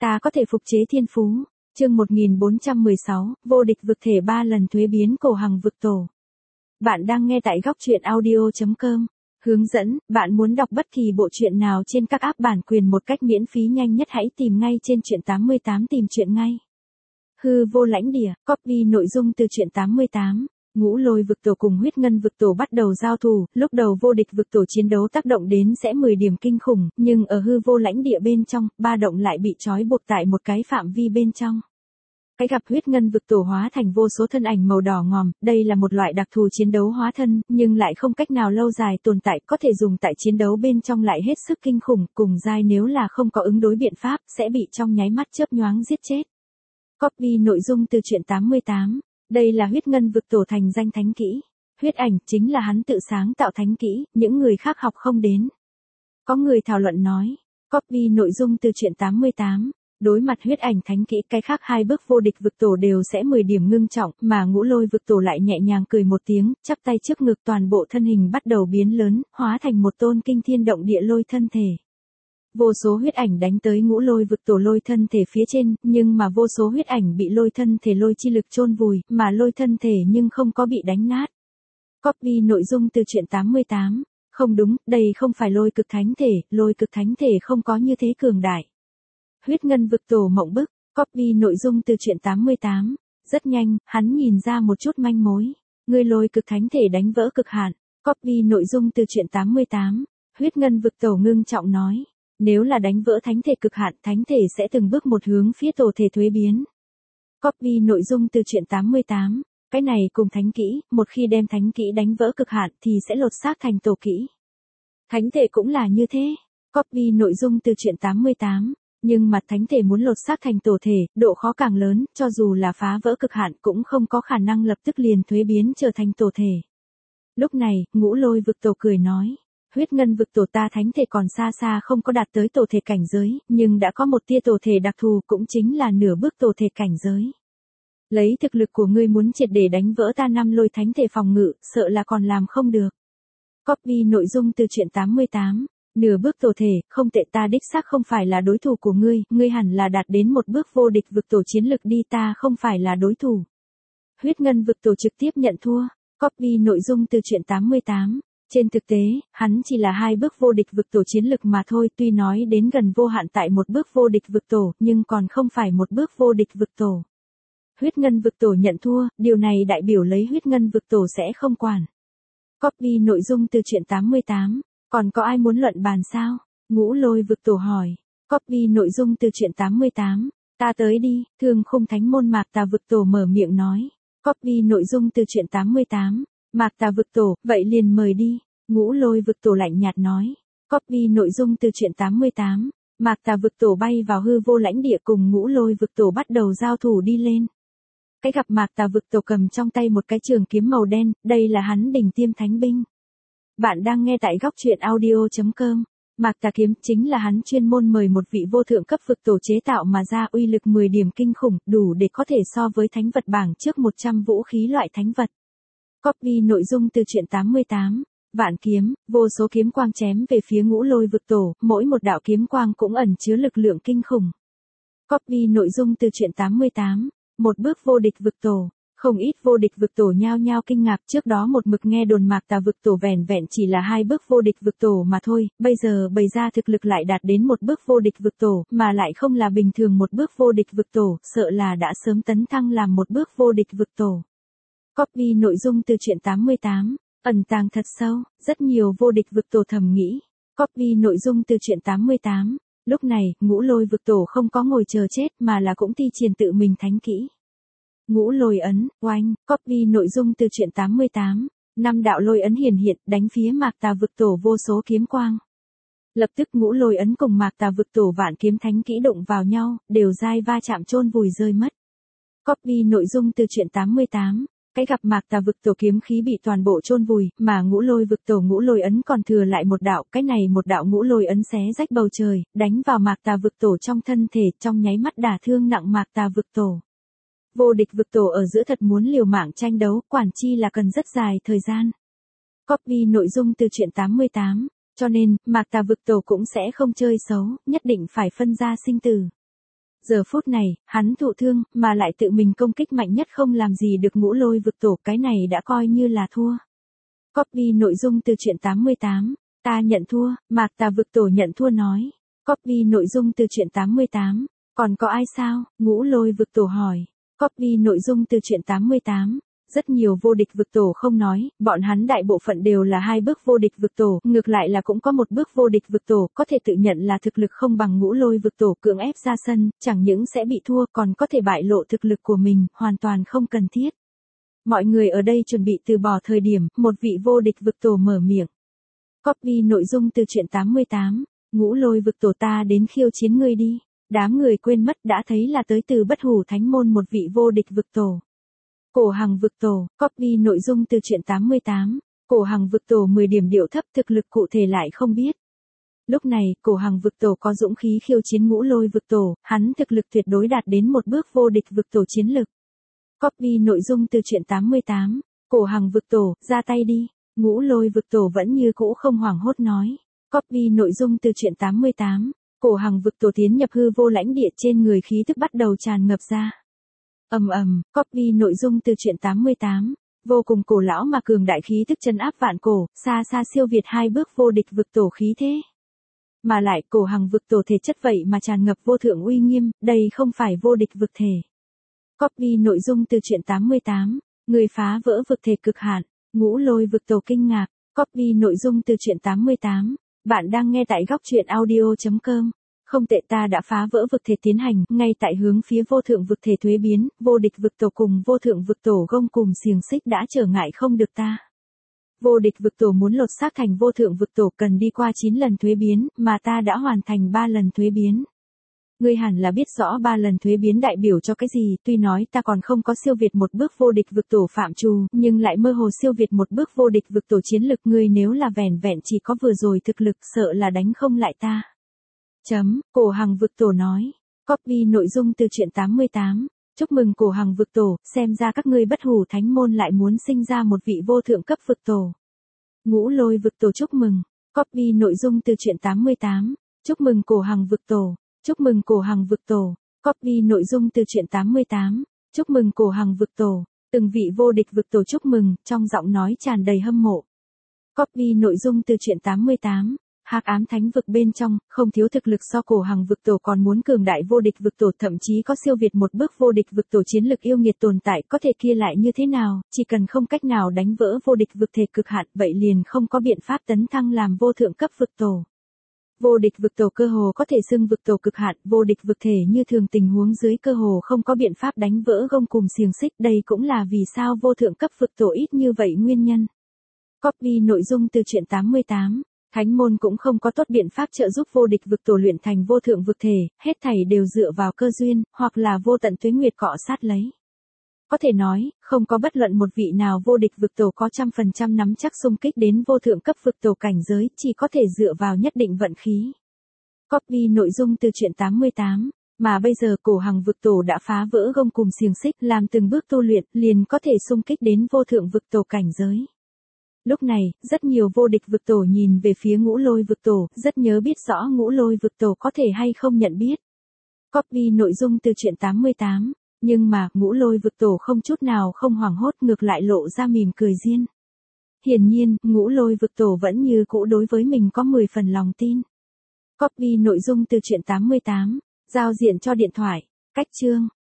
Ta có thể phục chế thiên phú. Chương 1416, vô địch vực thể 3 lần thuế biến cổ hằng vực tổ. Bạn đang nghe tại góc truyện audio.com. Hướng dẫn, bạn muốn đọc bất kỳ bộ truyện nào trên các app bản quyền một cách miễn phí nhanh nhất hãy tìm ngay trên truyện 88 tìm truyện ngay. Hư vô lãnh địa, copy nội dung từ truyện 88. Ngũ lôi vực tổ cùng huyết ngân vực tổ bắt đầu giao thủ, lúc đầu vô địch vực tổ chiến đấu tác động đến sẽ 10 điểm kinh khủng, nhưng ở hư vô lãnh địa bên trong, ba động lại bị trói buộc tại một cái phạm vi bên trong. Cái gặp huyết ngân vực tổ hóa thành vô số thân ảnh màu đỏ ngòm, đây là một loại đặc thù chiến đấu hóa thân, nhưng lại không cách nào lâu dài tồn tại, có thể dùng tại chiến đấu bên trong lại hết sức kinh khủng, cùng giai nếu là không có ứng đối biện pháp, sẽ bị trong nháy mắt chớp nhoáng giết chết. Copy nội dung từ truyện 88. Đây là huyết ngân vực tổ thành danh thánh kỹ. Huyết ảnh chính là hắn tự sáng tạo thánh kỹ, những người khác học không đến. Có người thảo luận nói. Copy nội dung từ truyện 88. Đối mặt huyết ảnh thánh kỹ, cái khác hai bước vô địch vực tổ đều sẽ 10 điểm ngưng trọng, mà ngũ lôi vực tổ lại nhẹ nhàng cười một tiếng, chắp tay trước ngực, toàn bộ thân hình bắt đầu biến lớn, hóa thành một tôn kinh thiên động địa lôi thân thể. Vô số huyết ảnh đánh tới ngũ lôi vực tổ lôi thân thể phía trên, nhưng mà vô số huyết ảnh bị lôi thân thể lôi chi lực chôn vùi, mà lôi thân thể nhưng không có bị đánh nát. Copy nội dung từ truyện 88. Không đúng, đây không phải lôi cực thánh thể không có như thế cường đại. Huyết ngân vực tổ mộng bức, copy nội dung từ truyện 88. Rất nhanh, hắn nhìn ra một chút manh mối. Người lôi cực thánh thể đánh vỡ cực hạn. Copy nội dung từ truyện 88. Huyết ngân vực tổ ngưng trọng nói. Nếu là đánh vỡ thánh thể cực hạn, thánh thể sẽ từng bước một hướng phía tổ thể thuế biến. Copy nội dung từ truyện 88. Cái này cùng thánh kỹ, một khi đem thánh kỹ đánh vỡ cực hạn thì sẽ lột xác thành tổ kỹ. Thánh thể cũng là như thế. Copy nội dung từ truyện 88. Nhưng mà thánh thể muốn lột xác thành tổ thể, độ khó càng lớn, cho dù là phá vỡ cực hạn cũng không có khả năng lập tức liền thuế biến trở thành tổ thể. Lúc này, ngũ lôi vực tổ cười nói. Huyết ngân vực tổ ta thánh thể còn xa xa không có đạt tới tổ thể cảnh giới, nhưng đã có một tia tổ thể đặc thù, cũng chính là nửa bước tổ thể cảnh giới. Lấy thực lực của ngươi muốn triệt để đánh vỡ ta năm lôi thánh thể phòng ngự, sợ là còn làm không được. Copy nội dung từ truyện 88. Nửa bước tổ thể, không tệ, ta đích xác không phải là đối thủ của ngươi hẳn là đạt đến một bước vô địch vực tổ chiến lực đi, ta không phải là đối thủ. Huyết ngân vực tổ trực tiếp nhận thua. Copy nội dung từ truyện 88. Trên thực tế, hắn chỉ là hai bước vô địch vực tổ chiến lực mà thôi, tuy nói đến gần vô hạn tại một bước vô địch vực tổ, nhưng còn không phải một bước vô địch vực tổ. Huyết ngân vực tổ nhận thua, điều này đại biểu lấy huyết ngân vực tổ sẽ không quản. Copy nội dung từ truyện 88. Còn có ai muốn luận bàn sao? Ngũ lôi vực tổ hỏi. Copy nội dung từ truyện 88. Ta tới đi, Thương Khung Thánh Môn Mạc Tà vực tổ mở miệng nói. Copy nội dung từ truyện 88. Mạc Tà vực tổ, vậy liền mời đi. Ngũ lôi vực tổ lạnh nhạt nói. Copy nội dung từ truyện 88. Mạc Tà vực tổ bay vào hư vô lãnh địa cùng ngũ lôi vực tổ bắt đầu giao thủ đi lên. Cái gặp Mạc Tà vực tổ cầm trong tay một cái trường kiếm màu đen, đây là hắn đỉnh tiêm thánh binh. Bạn đang nghe tại góc truyện audio.com. Mạc Tà kiếm chính là hắn chuyên môn mời một vị vô thượng cấp vực tổ chế tạo mà ra, uy lực 10 điểm kinh khủng, đủ để có thể so với thánh vật bảng trước 100 vũ khí loại thánh vật. Copy nội dung từ truyện 88. Vạn kiếm, vô số kiếm quang chém về phía ngũ lôi vực tổ, mỗi một đạo kiếm quang cũng ẩn chứa lực lượng kinh khủng. Copy nội dung từ truyện 88. Một bước vô địch vực tổ. Không ít vô địch vực tổ nhao nhao kinh ngạc, trước đó một mực nghe đồn Mạc Tà vực tổ vẻn vẹn chỉ là hai bước vô địch vực tổ mà thôi, bây giờ bày ra thực lực lại đạt đến một bước vô địch vực tổ, mà lại không là bình thường một bước vô địch vực tổ, sợ là đã sớm tấn thăng làm một bước vô địch vực tổ. Copy nội dung từ truyện 88. Ẩn tàng thật sâu, rất nhiều vô địch vực tổ thầm nghĩ. Copy nội dung từ truyện 88. Lúc này, ngũ lôi vực tổ không có ngồi chờ chết mà là cũng thi triển tự mình thánh kỹ. Ngũ lôi ấn, oanh, copy nội dung từ truyện 88. 5 đạo lôi ấn hiển hiện, đánh phía Mạc Tà vực tổ vô số kiếm quang. Lập tức ngũ lôi ấn cùng Mạc Tà vực tổ vạn kiếm thánh kỹ đụng vào nhau, đều dai va chạm chôn vùi rơi mất. Copy nội dung từ truyện 88. Cái gặp Mạc Tà vực tổ kiếm khí bị toàn bộ chôn vùi, mà ngũ lôi vực tổ ngũ lôi ấn còn thừa lại một đạo, cái này một đạo ngũ lôi ấn xé rách bầu trời, đánh vào Mạc Tà vực tổ trong thân thể, trong nháy mắt đả thương nặng Mạc Tà vực tổ. Vô địch vực tổ ở giữa thật muốn liều mạng tranh đấu, quản chi là cần rất dài thời gian. Copy nội dung từ truyện 88. Cho nên, Mạc Tà vực tổ cũng sẽ không chơi xấu, nhất định phải phân ra sinh tử. Giờ phút này, hắn thụ thương, mà lại tự mình công kích mạnh nhất không làm gì được Ngũ Lôi Vực Tổ, cái này đã coi như là thua. Copy nội dung từ truyện 88. Ta nhận thua, Mạc Tà Vực Tổ nhận thua nói. Copy nội dung từ truyện 88. Còn có ai sao? Ngũ Lôi Vực Tổ hỏi. Copy nội dung từ truyện 88. Rất nhiều vô địch vực tổ không nói, bọn hắn đại bộ phận đều là 2 bước vô địch vực tổ, ngược lại là cũng có 1 bước vô địch vực tổ, có thể tự nhận là thực lực không bằng Ngũ Lôi Vực Tổ cưỡng ép ra sân, chẳng những sẽ bị thua còn có thể bại lộ thực lực của mình, hoàn toàn không cần thiết. Mọi người ở đây chuẩn bị từ bỏ thời điểm, một vị vô địch vực tổ mở miệng. Copy nội dung từ truyện 88. Ngũ Lôi Vực Tổ, ta đến khiêu chiến ngươi đi. Đám người quên mất đã thấy là tới từ Bất Hủ Thánh Môn một vị vô địch vực tổ. Cổ Hằng Vực Tổ. Copy nội dung từ truyện 88. Cổ Hằng Vực Tổ 10 điểm điệu thấp, thực lực cụ thể lại không biết. Lúc này, Cổ Hằng Vực Tổ có dũng khí khiêu chiến Ngũ Lôi Vực Tổ, hắn thực lực tuyệt đối đạt đến 1 bước vô địch vực tổ chiến lực. Copy nội dung từ truyện 88. Cổ Hằng Vực Tổ, ra tay đi. Ngũ Lôi Vực Tổ vẫn như cũ không hoảng hốt nói. Copy nội dung từ truyện 88. Cổ Hằng Vực Tổ tiến nhập hư vô lãnh địa, trên người khí tức bắt đầu tràn ngập ra. Copy nội dung từ truyện 88. Vô cùng cổ lão mà cường đại khí tức chân áp vạn cổ, xa xa siêu việt 2 bước vô địch vực tổ khí thế. Mà lại Cổ Hằng Vực Tổ thể chất vậy mà tràn ngập vô thượng uy nghiêm, đây không phải vô địch vực thể. Copy nội dung từ truyện 88. Người phá vỡ vực thể cực hạn. Ngũ Lôi Vực Tổ kinh ngạc. Copy nội dung từ truyện 88. Bạn đang nghe tại góc truyện audio.com. Không tệ, ta đã phá vỡ vực thể tiến hành, ngay tại hướng phía vô thượng vực thể thuế biến, vô địch vực tổ cùng vô thượng vực tổ gông cùng xiềng xích đã trở ngại không được ta. Vô địch vực tổ muốn lột xác thành vô thượng vực tổ cần đi qua 9 lần thuế biến, mà ta đã hoàn thành 3 lần thuế biến. Ngươi hẳn là biết rõ 3 lần thuế biến đại biểu cho cái gì, tuy nói ta còn không có siêu việt 1 bước vô địch vực tổ phạm trù, nhưng lại mơ hồ siêu việt 1 bước vô địch vực tổ chiến lực, ngươi nếu là vẻn vẹn chỉ có vừa rồi thực lực, sợ là đánh không lại ta. Cổ Hằng Vực Tổ nói. Copy nội dung từ truyện 88. Chúc mừng Cổ Hằng Vực Tổ, xem ra các ngươi Bất Hủ Thánh Môn lại muốn sinh ra một vị vô thượng cấp vực tổ. Ngũ Lôi Vực Tổ chúc mừng. Copy nội dung từ truyện 88. Chúc mừng Cổ Hằng Vực Tổ. Chúc mừng Cổ Hằng Vực Tổ. Copy nội dung từ truyện 88. Chúc mừng Cổ Hằng Vực Tổ. Từng vị vô địch vực tổ chúc mừng, trong giọng nói tràn đầy hâm mộ. Copy nội dung từ truyện 88. Hắc ám thánh vực bên trong, không thiếu thực lực so Cổ Hằng Vực Tổ còn muốn cường đại vô địch vực tổ, thậm chí có siêu việt 1 bước vô địch vực tổ chiến lực yêu nghiệt tồn tại, có thể kia lại như thế nào, chỉ cần không cách nào đánh vỡ vô địch vực thể cực hạn, vậy liền không có biện pháp tấn thăng làm vô thượng cấp vực tổ. Vô địch vực tổ cơ hồ có thể xưng vực tổ cực hạn, vô địch vực thể như thường tình huống dưới cơ hồ không có biện pháp đánh vỡ gông cùng xiềng xích, đây cũng là vì sao vô thượng cấp vực tổ ít như vậy nguyên nhân. Copy nội dung từ truyện 88. Thánh môn cũng không có tốt biện pháp trợ giúp vô địch vực tổ luyện thành vô thượng vực thể, hết thảy đều dựa vào cơ duyên, hoặc là vô tận tuế nguyệt cọ sát lấy. Có thể nói, không có bất luận một vị nào vô địch vực tổ có 100% nắm chắc xung kích đến vô thượng cấp vực tổ cảnh giới, chỉ có thể dựa vào nhất định vận khí. Copy nội dung từ truyện 88. Mà bây giờ Cổ Hằng Vực Tổ đã phá vỡ gông cùng xiềng xích, làm từng bước tu luyện, liền có thể xung kích đến vô thượng vực tổ cảnh giới. Lúc này, rất nhiều vô địch vực tổ nhìn về phía Ngũ Lôi Vực Tổ, rất nhớ biết rõ Ngũ Lôi Vực Tổ có thể hay không nhận biết. Copy nội dung từ truyện 88. Nhưng mà, Ngũ Lôi Vực Tổ không chút nào không hoảng hốt, ngược lại lộ ra mỉm cười diên. Hiển nhiên, Ngũ Lôi Vực Tổ vẫn như cũ đối với mình có 10 phần lòng tin. Copy nội dung từ truyện 88. Giao diện cho điện thoại. Cách chương.